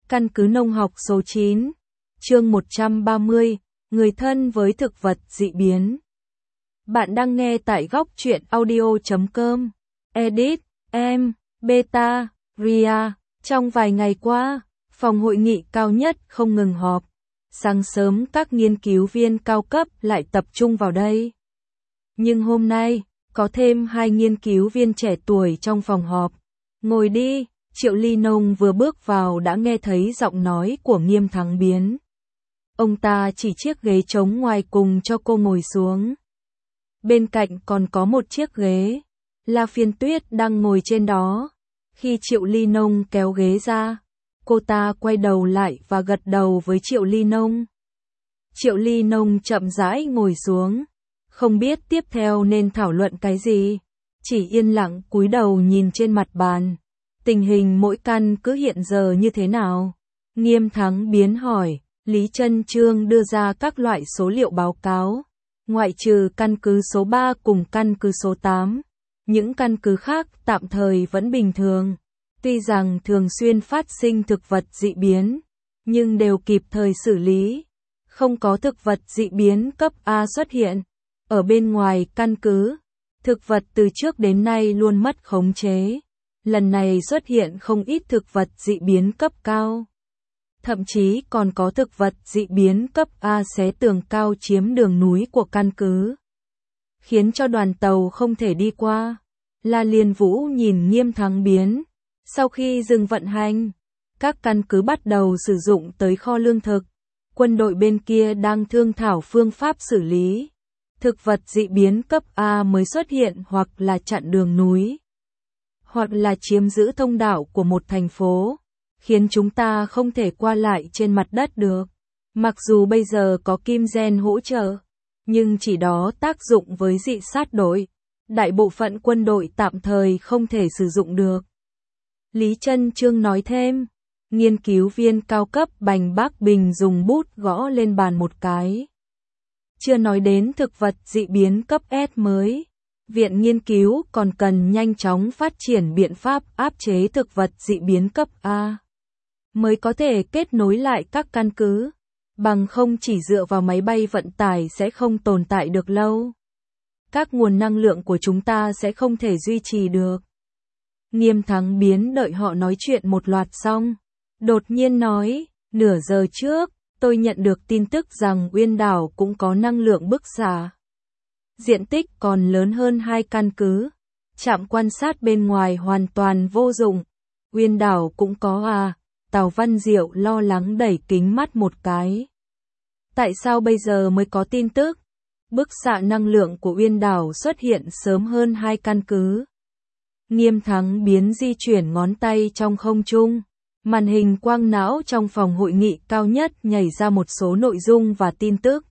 Căn cứ nông học số 9, chương 130, người thân với thực vật dị biến. Bạn đang nghe tại góc truyện audio.com. Edit, em, Beta, Ria. Trong vài ngày qua, phòng hội nghị cao nhất không ngừng họp. Sáng sớm các nghiên cứu viên cao cấp lại tập trung vào đây. Nhưng hôm nay, có thêm 2 nghiên cứu viên trẻ tuổi trong phòng họp. Ngồi đi. Triệu Ly Nông vừa bước vào đã nghe thấy giọng nói của Nghiêm Thắng Biến. Ông ta chỉ chiếc ghế trống ngoài cùng cho cô ngồi xuống. Bên cạnh còn có một chiếc ghế. La Phiên Tuyết đang ngồi trên đó. Khi Triệu Ly Nông kéo ghế ra, cô ta quay đầu lại và gật đầu với Triệu Ly Nông. Triệu Ly Nông chậm rãi ngồi xuống. Không biết tiếp theo nên thảo luận cái gì. Chỉ yên lặng cúi đầu nhìn trên mặt bàn. Tình hình mỗi căn cứ hiện giờ như thế nào? Nghiêm Thắng Biến hỏi. Lý Trân Trương đưa ra các loại số liệu báo cáo. Ngoại trừ căn cứ số 3 cùng căn cứ số 8. Những căn cứ khác tạm thời vẫn bình thường. Tuy rằng thường xuyên phát sinh thực vật dị biến, nhưng đều kịp thời xử lý. Không có thực vật dị biến cấp A xuất hiện. Ở bên ngoài căn cứ, thực vật từ trước đến nay luôn mất khống chế. Lần này xuất hiện không ít thực vật dị biến cấp cao. Thậm chí còn có thực vật dị biến cấp A xé tường cao chiếm đường núi của căn cứ, khiến cho đoàn tàu không thể đi qua. La Liên Vũ nhìn Nghiêm Thắng Biến. Sau khi dừng vận hành, các căn cứ bắt đầu sử dụng tới kho lương thực. Quân đội bên kia đang thương thảo phương pháp xử lý. Thực vật dị biến cấp A mới xuất hiện hoặc là chặn đường núi, hoặc là chiếm giữ thông đạo của một thành phố, khiến chúng ta không thể qua lại trên mặt đất được. Mặc dù bây giờ có kim gen hỗ trợ, nhưng chỉ đó tác dụng với dị sát đội. Đại bộ phận quân đội tạm thời không thể sử dụng được. Lý Trân Trương nói thêm. Nghiên cứu viên cao cấp Bành Bác Bình dùng bút gõ lên bàn một cái. Chưa nói đến thực vật dị biến cấp S mới. Viện nghiên cứu còn cần nhanh chóng phát triển biện pháp áp chế thực vật dị biến cấp A, mới có thể kết nối lại các căn cứ. Bằng không chỉ dựa vào máy bay vận tải sẽ không tồn tại được lâu. Các nguồn năng lượng của chúng ta sẽ không thể duy trì được. Nghiêm Thắng Biến đợi họ nói chuyện một loạt xong, đột nhiên nói, nửa giờ trước, tôi nhận được tin tức rằng Uyên Đảo cũng có năng lượng bức xạ. Diện tích còn lớn hơn 2 căn cứ. Trạm quan sát bên ngoài hoàn toàn vô dụng. Uyên Đảo cũng có à? Tào Văn Diệu lo lắng đẩy kính mắt một cái. Tại sao bây giờ mới có tin tức? Bức xạ năng lượng của Uyên Đảo xuất hiện sớm hơn 2 căn cứ. Nghiêm Thắng Biến di chuyển ngón tay trong không trung. Màn hình quang não trong phòng hội nghị cao nhất nhảy ra một số nội dung và tin tức.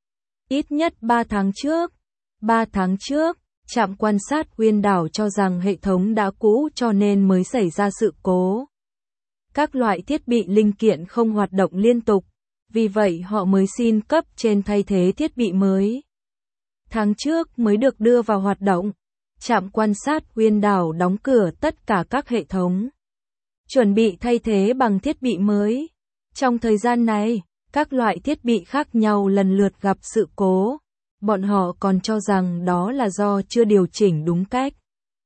Ít nhất 3 tháng trước. 3 tháng trước, trạm quan sát Uyên Đảo cho rằng hệ thống đã cũ cho nên mới xảy ra sự cố. Các loại thiết bị linh kiện không hoạt động liên tục, vì vậy họ mới xin cấp trên thay thế thiết bị mới. Tháng trước mới được đưa vào hoạt động, trạm quan sát Uyên Đảo đóng cửa tất cả các hệ thống, chuẩn bị thay thế bằng thiết bị mới. Trong thời gian này, các loại thiết bị khác nhau lần lượt gặp sự cố. Bọn họ còn cho rằng đó là do chưa điều chỉnh đúng cách.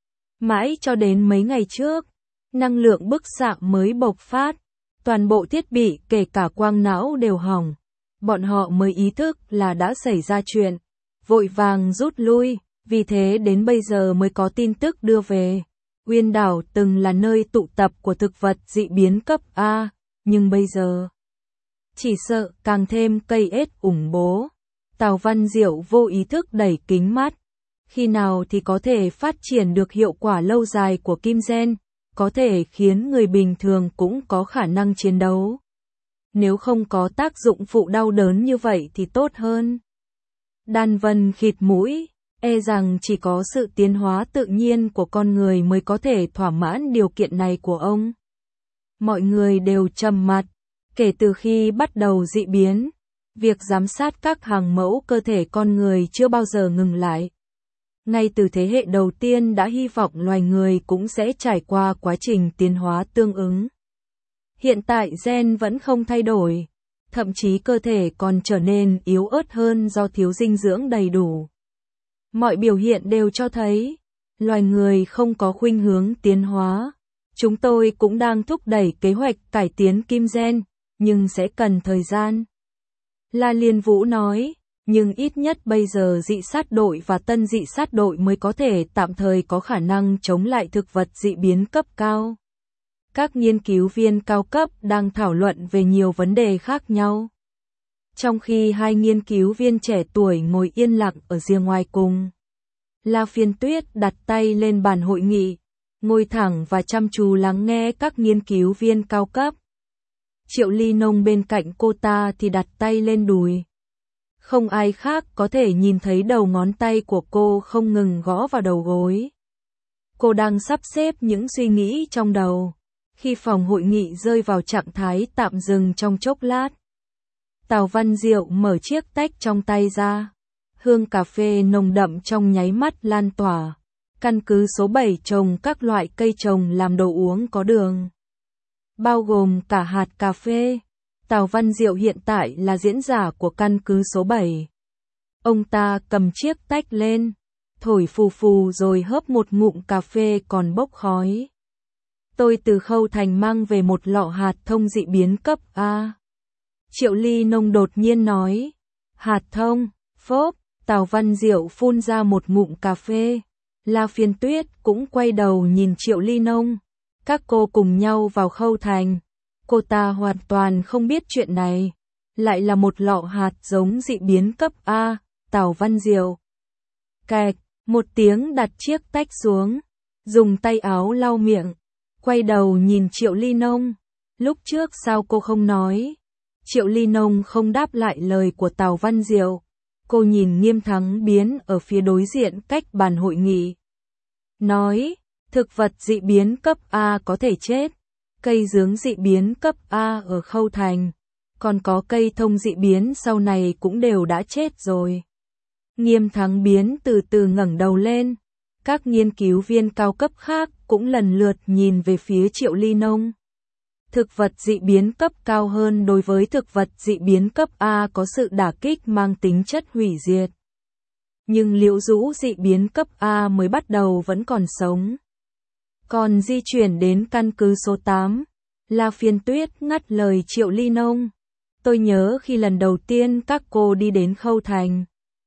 Mãi cho đến mấy ngày trước, năng lượng bức xạ mới bộc phát, toàn bộ thiết bị kể cả quang não đều hỏng. Bọn họ mới ý thức là đã xảy ra chuyện, vội vàng rút lui, vì thế đến bây giờ mới có tin tức đưa về. Uyên Đảo từng là nơi tụ tập của thực vật dị biến cấp A, nhưng bây giờ chỉ sợ càng thêm cây ết ủng bố. Tào Văn Diệu vô ý thức đẩy kính mắt. Khi nào thì có thể phát triển được hiệu quả lâu dài của kim gen, có thể khiến người bình thường cũng có khả năng chiến đấu. Nếu không có tác dụng phụ đau đớn như vậy thì tốt hơn. Đan Vân khịt mũi, e rằng chỉ có sự tiến hóa tự nhiên của con người mới có thể thỏa mãn điều kiện này của ông. Mọi người đều trầm mặc, kể từ khi bắt đầu dị biến. Việc giám sát các hàng mẫu cơ thể con người chưa bao giờ ngừng lại. Ngay từ thế hệ đầu tiên đã hy vọng loài người cũng sẽ trải qua quá trình tiến hóa tương ứng. Hiện tại gen vẫn không thay đổi, thậm chí cơ thể còn trở nên yếu ớt hơn do thiếu dinh dưỡng đầy đủ. Mọi biểu hiện đều cho thấy, loài người không có khuynh hướng tiến hóa. Chúng tôi cũng đang thúc đẩy kế hoạch cải tiến kim gen, nhưng sẽ cần thời gian. La Liên Vũ nói, nhưng ít nhất bây giờ dị sát đội và tân dị sát đội mới có thể tạm thời có khả năng chống lại thực vật dị biến cấp cao. Các nghiên cứu viên cao cấp đang thảo luận về nhiều vấn đề khác nhau. Trong khi hai nghiên cứu viên trẻ tuổi ngồi yên lặng ở rìa ngoài cùng, La Phiên Tuyết đặt tay lên bàn hội nghị, ngồi thẳng và chăm chú lắng nghe các nghiên cứu viên cao cấp. Triệu Ly Nông bên cạnh cô ta thì đặt tay lên đùi. Không ai khác có thể nhìn thấy đầu ngón tay của cô không ngừng gõ vào đầu gối. Cô đang sắp xếp những suy nghĩ trong đầu, khi phòng hội nghị rơi vào trạng thái tạm dừng trong chốc lát. Tào Văn Diệu mở chiếc tách trong tay ra. Hương cà phê nồng đậm trong nháy mắt lan tỏa. Căn cứ số 7 trồng các loại cây trồng làm đồ uống có đường, bao gồm cả hạt cà phê. Tào Văn Diệu hiện tại là diễn giả của căn cứ số 7. Ông ta cầm chiếc tách lên, thổi phù phù rồi hớp một ngụm cà phê còn bốc khói. Tôi từ Khâu Thành mang về một lọ hạt thông dị biến cấp A. Triệu Ly Nông đột nhiên nói. Hạt thông, phốp. Tào Văn Diệu phun ra một ngụm cà phê. La Phiên Tuyết cũng quay đầu nhìn Triệu Ly Nông. Các cô cùng nhau vào Khâu Thành. Cô ta hoàn toàn không biết chuyện này. Lại là một lọ hạt giống dị biến cấp A. Tào Văn Diệu. Cạch, một tiếng đặt chiếc tách xuống. Dùng tay áo lau miệng. Quay đầu nhìn Triệu Ly Nông. Lúc trước sao cô không nói? Triệu Ly Nông không đáp lại lời của Tào Văn Diệu. Cô nhìn Nghiêm Thắng Biến ở phía đối diện cách bàn hội nghị. Nói, thực vật dị biến cấp A có thể chết. Cây dướng dị biến cấp A ở Khâu Thành. Còn có cây thông dị biến sau này cũng đều đã chết rồi. Nghiêm Thắng Biến từ từ ngẩng đầu lên. Các nghiên cứu viên cao cấp khác cũng lần lượt nhìn về phía Triệu Ly Nông. Thực vật dị biến cấp cao hơn đối với thực vật dị biến cấp A có sự đả kích mang tính chất hủy diệt. Nhưng liễu rũ dị biến cấp A mới bắt đầu vẫn còn sống. Còn di chuyển đến căn cứ số 8, La Phiên Tuyết ngắt lời Triệu Ly Nông. Tôi nhớ khi lần đầu tiên các cô đi đến Khâu Thành.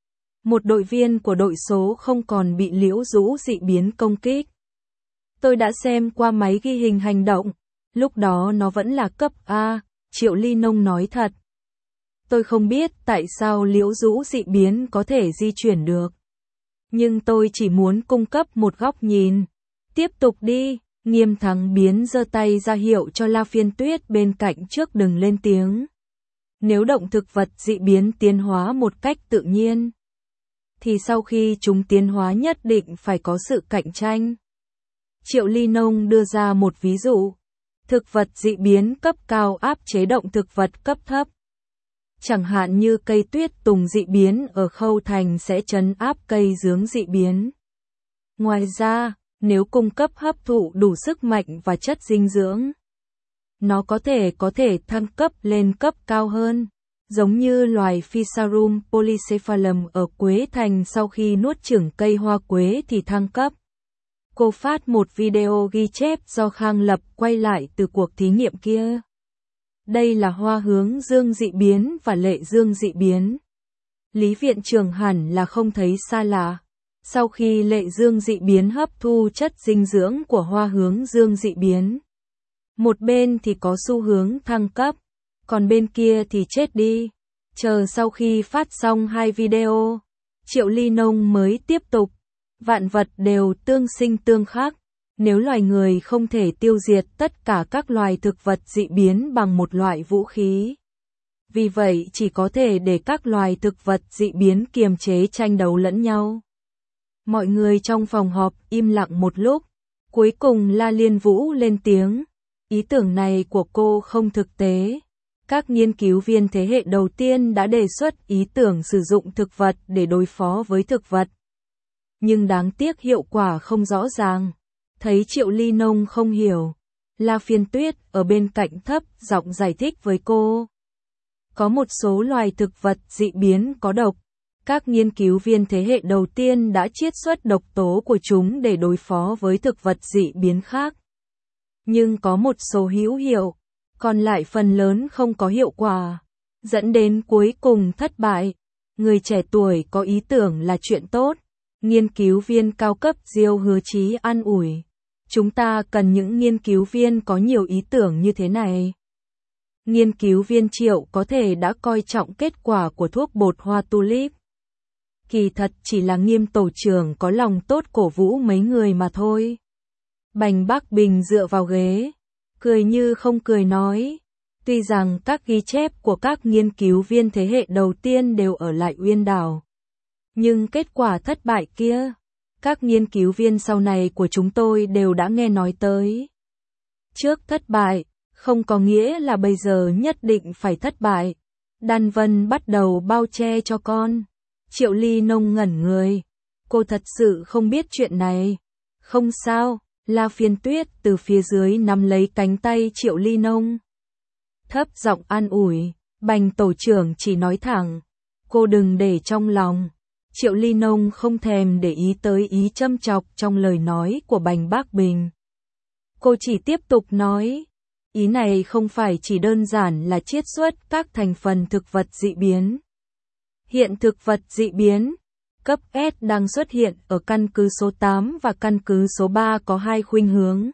Một đội viên của đội số không còn bị liễu rũ dị biến công kích. Tôi đã xem qua máy ghi hình hành động. Lúc đó nó vẫn là cấp A, Triệu Ly Nông nói thật. Tôi không biết tại sao liễu rũ dị biến có thể di chuyển được. Nhưng tôi chỉ muốn cung cấp một góc nhìn. Tiếp tục đi, Nghiêm Thắng Biến giơ tay ra hiệu cho La Phiên Tuyết bên cạnh trước đừng lên tiếng. Nếu động thực vật dị biến tiến hóa một cách tự nhiên, thì sau khi chúng tiến hóa nhất định phải có sự cạnh tranh. Triệu Ly Nông đưa ra một ví dụ. Thực vật dị biến cấp cao áp chế động thực vật cấp thấp. Chẳng hạn như cây tuyết tùng dị biến ở Khâu Thành sẽ trấn áp cây dướng dị biến. Ngoài ra, nếu cung cấp hấp thụ đủ sức mạnh và chất dinh dưỡng, nó có thể thăng cấp lên cấp cao hơn, giống như loài Physarum polycephalum ở Quế Thành sau khi nuốt chửng cây hoa quế thì thăng cấp. Cô phát một video ghi chép do Khang Lập quay lại từ cuộc thí nghiệm kia. Đây là hoa hướng dương dị biến và lệ dương dị biến. Lý viện trưởng hẳn là không thấy xa lạ. Sau khi lệ dương dị biến hấp thu chất dinh dưỡng của hoa hướng dương dị biến, một bên thì có xu hướng thăng cấp, còn bên kia thì chết đi. Chờ sau khi phát xong hai video, Triệu Ly Nông mới tiếp tục. Vạn vật đều tương sinh tương khắc. Nếu loài người không thể tiêu diệt tất cả các loài thực vật dị biến bằng một loại vũ khí, vì vậy chỉ có thể để các loài thực vật dị biến kiềm chế tranh đấu lẫn nhau. Mọi người trong phòng họp im lặng một lúc. Cuối cùng La Liên Vũ lên tiếng. Ý tưởng này của cô không thực tế. Các nghiên cứu viên thế hệ đầu tiên đã đề xuất ý tưởng sử dụng thực vật để đối phó với thực vật. Nhưng đáng tiếc hiệu quả không rõ ràng. Thấy Triệu Ly Nông không hiểu, La Phiên Tuyết ở bên cạnh thấp giọng giải thích với cô. Có một số loài thực vật dị biến có độc. Các nghiên cứu viên thế hệ đầu tiên đã chiết xuất độc tố của chúng để đối phó với thực vật dị biến khác. Nhưng có một số hữu hiệu, còn lại phần lớn không có hiệu quả, dẫn đến cuối cùng thất bại. Người trẻ tuổi có ý tưởng là chuyện tốt. Nghiên cứu viên cao cấp Diêu hứa chí an ủi. Chúng ta cần những nghiên cứu viên có nhiều ý tưởng như thế này. Nghiên cứu viên Triệu có thể đã coi trọng kết quả của thuốc bột hoa tulip. Kỳ thật chỉ là Nghiêm tổ trưởng có lòng tốt cổ vũ mấy người mà thôi. Bành Bắc Bình dựa vào ghế, cười như không cười nói. Tuy rằng các ghi chép của các nghiên cứu viên thế hệ đầu tiên đều ở lại Uyên Đảo. Nhưng kết quả thất bại kia, các nghiên cứu viên sau này của chúng tôi đều đã nghe nói tới. Trước thất bại, không có nghĩa là bây giờ nhất định phải thất bại. Đan Vân bắt đầu bao che cho con. Triệu Ly Nông ngẩn người. Cô thật sự không biết chuyện này. Không sao, La Phiên Tuyết từ phía dưới nắm lấy cánh tay Triệu Ly Nông. Thấp giọng an ủi, Bành tổ trưởng chỉ nói thẳng. Cô đừng để trong lòng. Triệu Ly Nông không thèm để ý tới ý châm chọc trong lời nói của Bành Bắc Bình. Cô chỉ tiếp tục nói. Ý này không phải chỉ đơn giản là chiết xuất các thành phần thực vật dị biến. Hiện thực vật dị biến cấp S đang xuất hiện ở căn cứ số 8 và căn cứ số 3 có hai khuynh hướng.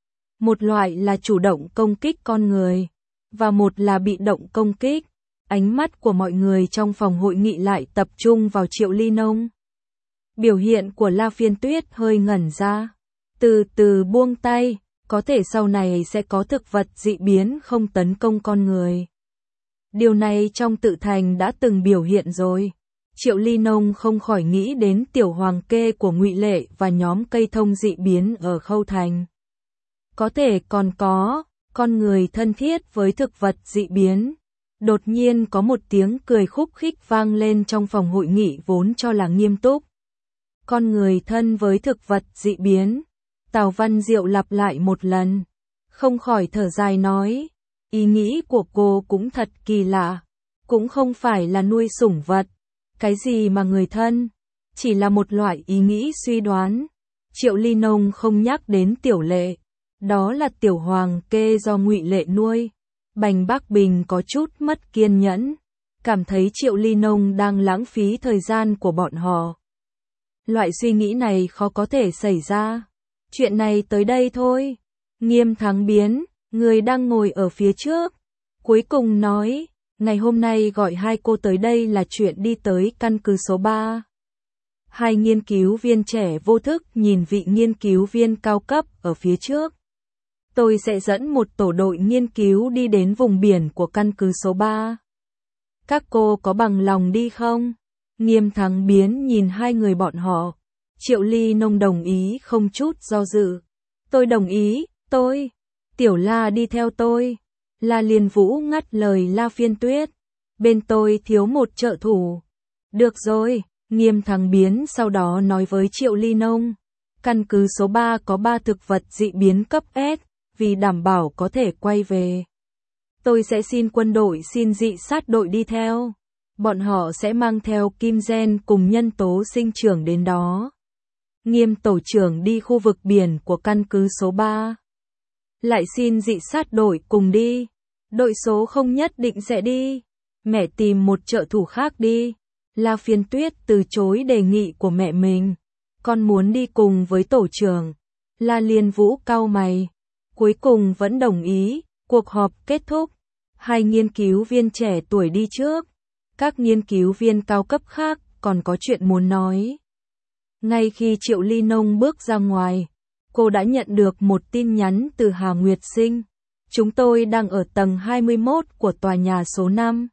Một loại là chủ động công kích con người, và một là bị động công kích. Ánh mắt của mọi người trong phòng hội nghị lại tập trung vào Triệu Ly Nông. Biểu hiện của La Phiên Tuyết hơi ngẩn ra, từ từ buông tay, có thể sau này sẽ có thực vật dị biến không tấn công con người. Điều này trong Tự Thành đã từng biểu hiện rồi. Triệu Ly Nông không khỏi nghĩ đến tiểu hoàng kê của Ngụy Lệ và nhóm cây thông dị biến ở Khâu Thành. Có thể còn có con người thân thiết với thực vật dị biến. Đột nhiên có một tiếng cười khúc khích vang lên trong phòng hội nghị vốn cho là nghiêm túc. Con người thân với thực vật dị biến. Tào Văn Diệu lặp lại một lần. Không khỏi thở dài nói. Ý nghĩ của cô cũng thật kỳ lạ. Cũng không phải là nuôi sủng vật. Cái gì mà người thân? Chỉ là một loại ý nghĩ suy đoán. Triệu Ly Nông không nhắc đến Tiểu Lệ. Đó là tiểu hoàng kê do Ngụy Lệ nuôi. Bành Bắc Bình có chút mất kiên nhẫn. Cảm thấy Triệu Ly Nông đang lãng phí thời gian của bọn họ. Loại suy nghĩ này khó có thể xảy ra. Chuyện này tới đây thôi. Nghiêm Thắng Biến, người đang ngồi ở phía trước, cuối cùng nói, ngày hôm nay gọi hai cô tới đây là chuyện đi tới căn cứ số 3. Hai nghiên cứu viên trẻ vô thức nhìn vị nghiên cứu viên cao cấp ở phía trước. Tôi sẽ dẫn một tổ đội nghiên cứu đi đến vùng biển của căn cứ số 3. Các cô có bằng lòng đi không? Nghiêm Thắng Biến nhìn hai người bọn họ. Triệu Ly Nông đồng ý không chút do dự. Tôi đồng ý, tôi. Tiểu La đi theo tôi. La Liên Vũ ngắt lời La Phiên Tuyết. Bên tôi thiếu một trợ thủ. Được rồi, Nghiêm Thắng Biến sau đó nói với Triệu Ly Nông. Căn cứ số 3 có 3 thực vật dị biến cấp S, vì đảm bảo có thể quay về. Tôi sẽ xin quân đội xin dị sát đội đi theo. Bọn họ sẽ mang theo kim gen cùng nhân tố sinh trưởng đến đó. Nghiêm tổ trưởng đi khu vực biển của căn cứ số 3. Lại xin dị sát đội cùng đi. Đội số không nhất định sẽ đi. Mẹ tìm một trợ thủ khác đi. La Phiên Tuyết từ chối đề nghị của mẹ mình. Con muốn đi cùng với tổ trưởng. La Liên Vũ cau mày. Cuối cùng vẫn đồng ý. Cuộc họp kết thúc. Hai nghiên cứu viên trẻ tuổi đi trước. Các nghiên cứu viên cao cấp khác còn có chuyện muốn nói. Ngay khi Triệu Ly Nông bước ra ngoài, cô đã nhận được một tin nhắn từ Hà Nguyệt Sinh. Chúng tôi đang ở tầng 21 của tòa nhà số 5.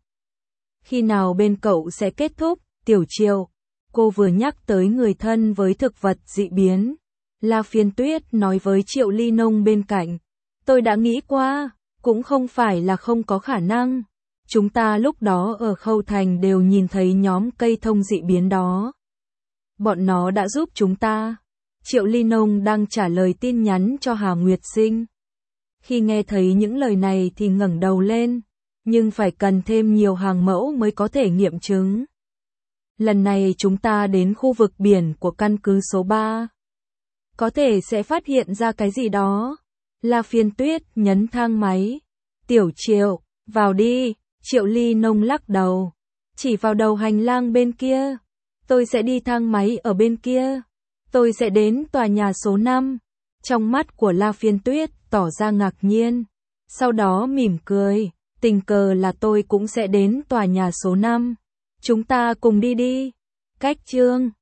Khi nào bên cậu sẽ kết thúc, Tiểu Triệu? Cô vừa nhắc tới người thân với thực vật dị biến. La Phiên Tuyết nói với Triệu Ly Nông bên cạnh. Tôi đã nghĩ qua, cũng không phải là không có khả năng. Chúng ta lúc đó ở Khâu Thành đều nhìn thấy nhóm cây thông dị biến đó. Bọn nó đã giúp chúng ta. Triệu Ly Nông đang trả lời tin nhắn cho Hà Nguyệt Sinh. Khi nghe thấy những lời này thì ngẩng đầu lên, nhưng phải cần thêm nhiều hàng mẫu mới có thể nghiệm chứng. Lần này chúng ta đến khu vực biển của căn cứ số 3. Có thể sẽ phát hiện ra cái gì đó. La Phiên Tuyết nhấn thang máy. Tiểu Triệu, vào đi. Triệu Ly Nông lắc đầu. Chỉ vào đầu hành lang bên kia. Tôi sẽ đi thang máy ở bên kia. Tôi sẽ đến tòa nhà số 5. Trong mắt của La Phiên Tuyết tỏ ra ngạc nhiên. Sau đó mỉm cười. Tình cờ là tôi cũng sẽ đến tòa nhà số 5. Chúng ta cùng đi đi. Cách chương